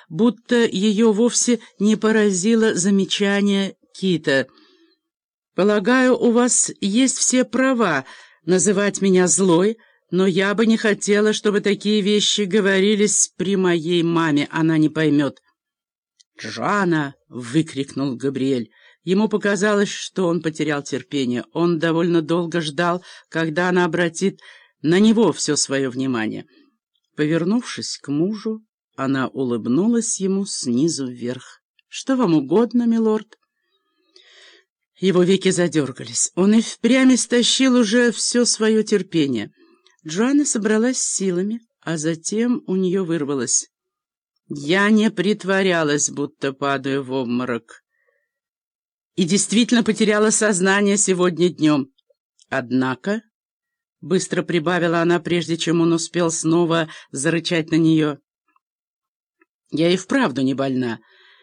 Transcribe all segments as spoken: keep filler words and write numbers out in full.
будто ее вовсе не поразило замечание Кита. «Полагаю, у вас есть все права называть меня злой, но я бы не хотела, чтобы такие вещи говорились при моей маме, она не поймет». «Джоанна!» — выкрикнул Габриэль. Ему показалось, что он потерял терпение. Он довольно долго ждал, когда она обратит на него все свое внимание. Повернувшись к мужу, она улыбнулась ему снизу вверх. «Что вам угодно, милорд?» Его веки задергались. Он и впрямь истощил уже все свое терпение. Джоанна собралась с силами, а затем у нее вырвалось: «Я не притворялась, будто падаю в обморок, и действительно потеряла сознание сегодня днем. Однако...» — быстро прибавила она, прежде чем он успел снова зарычать на нее. «Я и вправду не больна.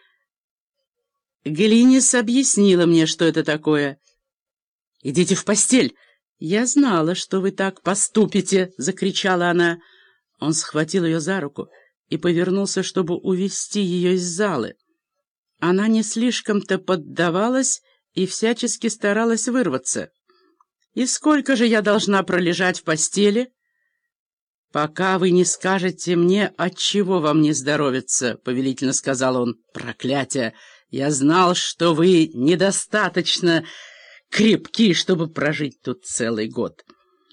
Галинис объяснила мне, что это такое. Идите в постель!» «Я знала, что вы так поступите!» — закричала она. Он схватил ее за руку и повернулся, чтобы увести ее из залы. Она не слишком-то поддавалась и всячески старалась вырваться. «И сколько же я должна пролежать в постели?» «Пока вы не скажете мне, отчего вам не здоровится», — повелительно сказал он. «Проклятие! Я знал, что вы недостаточно крепки, чтобы прожить тут целый год».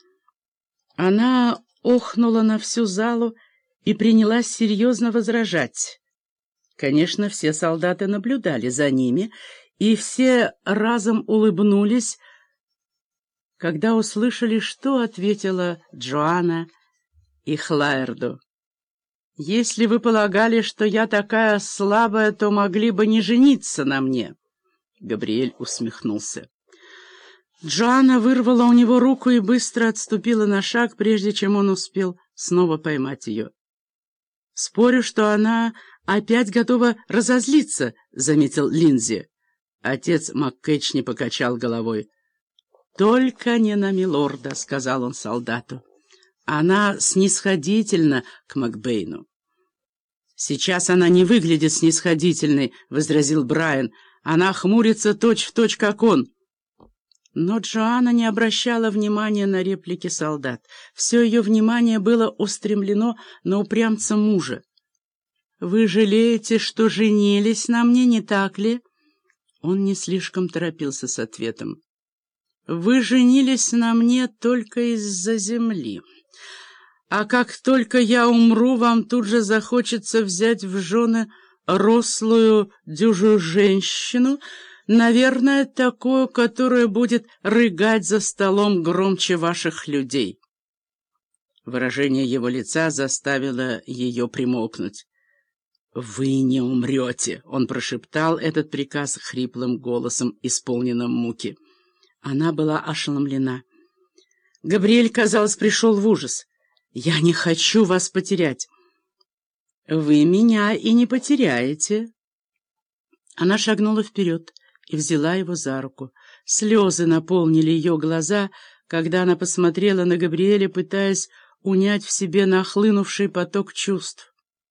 Она охнула на всю залу и принялась серьезно возражать. Конечно, все солдаты наблюдали за ними, и все разом улыбнулись, когда услышали, что ответила Джоанна их Лаэрду. «Если вы полагали, что я такая слабая, то могли бы не жениться на мне». Габриэль усмехнулся. Джоанна вырвала у него руку и быстро отступила на шаг, прежде чем он успел снова поймать ее. «Спорю, что она опять готова разозлиться», — заметил Линдзи. Отец МакКэтчни покачал головой. «Только не на милорда», — сказал он солдату. «Она снисходительна к Макбейну». «Сейчас она не выглядит снисходительной», — возразил Брайан. «Она хмурится точь-в-точь, как он». Но Джоанна не обращала внимания на реплики солдат. Все ее внимание было устремлено на упрямца мужа. «Вы жалеете, что женились на мне, не так ли?» Он не слишком торопился с ответом. «Вы женились на мне только из-за земли. А как только я умру, вам тут же захочется взять в жены рослую дюжую женщину, наверное, такую, которая будет рыгать за столом громче ваших людей». Выражение его лица заставило ее примолкнуть. «Вы не умрете!» — он прошептал этот приказ хриплым голосом, исполненным муки. Она была ошеломлена. Габриэль, казалось, пришел в ужас. «Я не хочу вас потерять». «Вы меня и не потеряете». Она шагнула вперед и взяла его за руку. Слезы наполнили ее глаза, когда она посмотрела на Габриэля, пытаясь унять в себе нахлынувший поток чувств.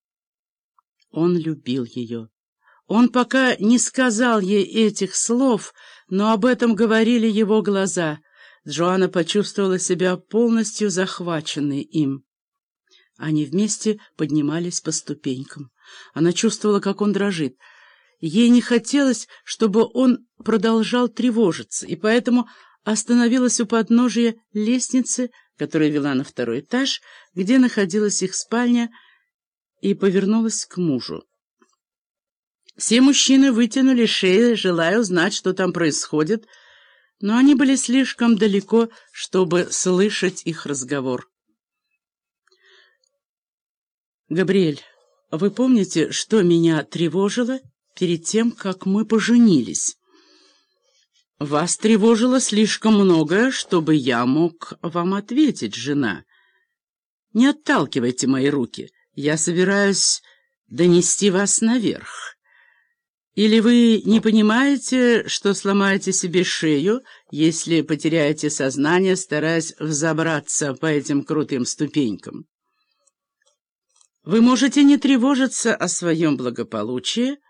Он любил ее. Он пока не сказал ей этих слов, но об этом говорили его глаза. Джоанна почувствовала себя полностью захваченной им. Они вместе поднимались по ступенькам. Она чувствовала, как он дрожит. Ей не хотелось, чтобы он продолжал тревожиться, и поэтому остановилась у подножия лестницы, которая вела на второй этаж, где находилась их спальня, и повернулась к мужу. Все мужчины вытянули шеи, желая узнать, что там происходит, но они были слишком далеко, чтобы слышать их разговор. «Габриэль, вы помните, что меня тревожило перед тем, как мы поженились?» «Вас тревожило слишком многое, чтобы я мог вам ответить, жена. Не отталкивайте мои руки. Я собираюсь донести вас наверх. Или вы не понимаете, что сломаете себе шею, если потеряете сознание, стараясь взобраться по этим крутым ступенькам?» Вы можете не тревожиться о своем благополучии,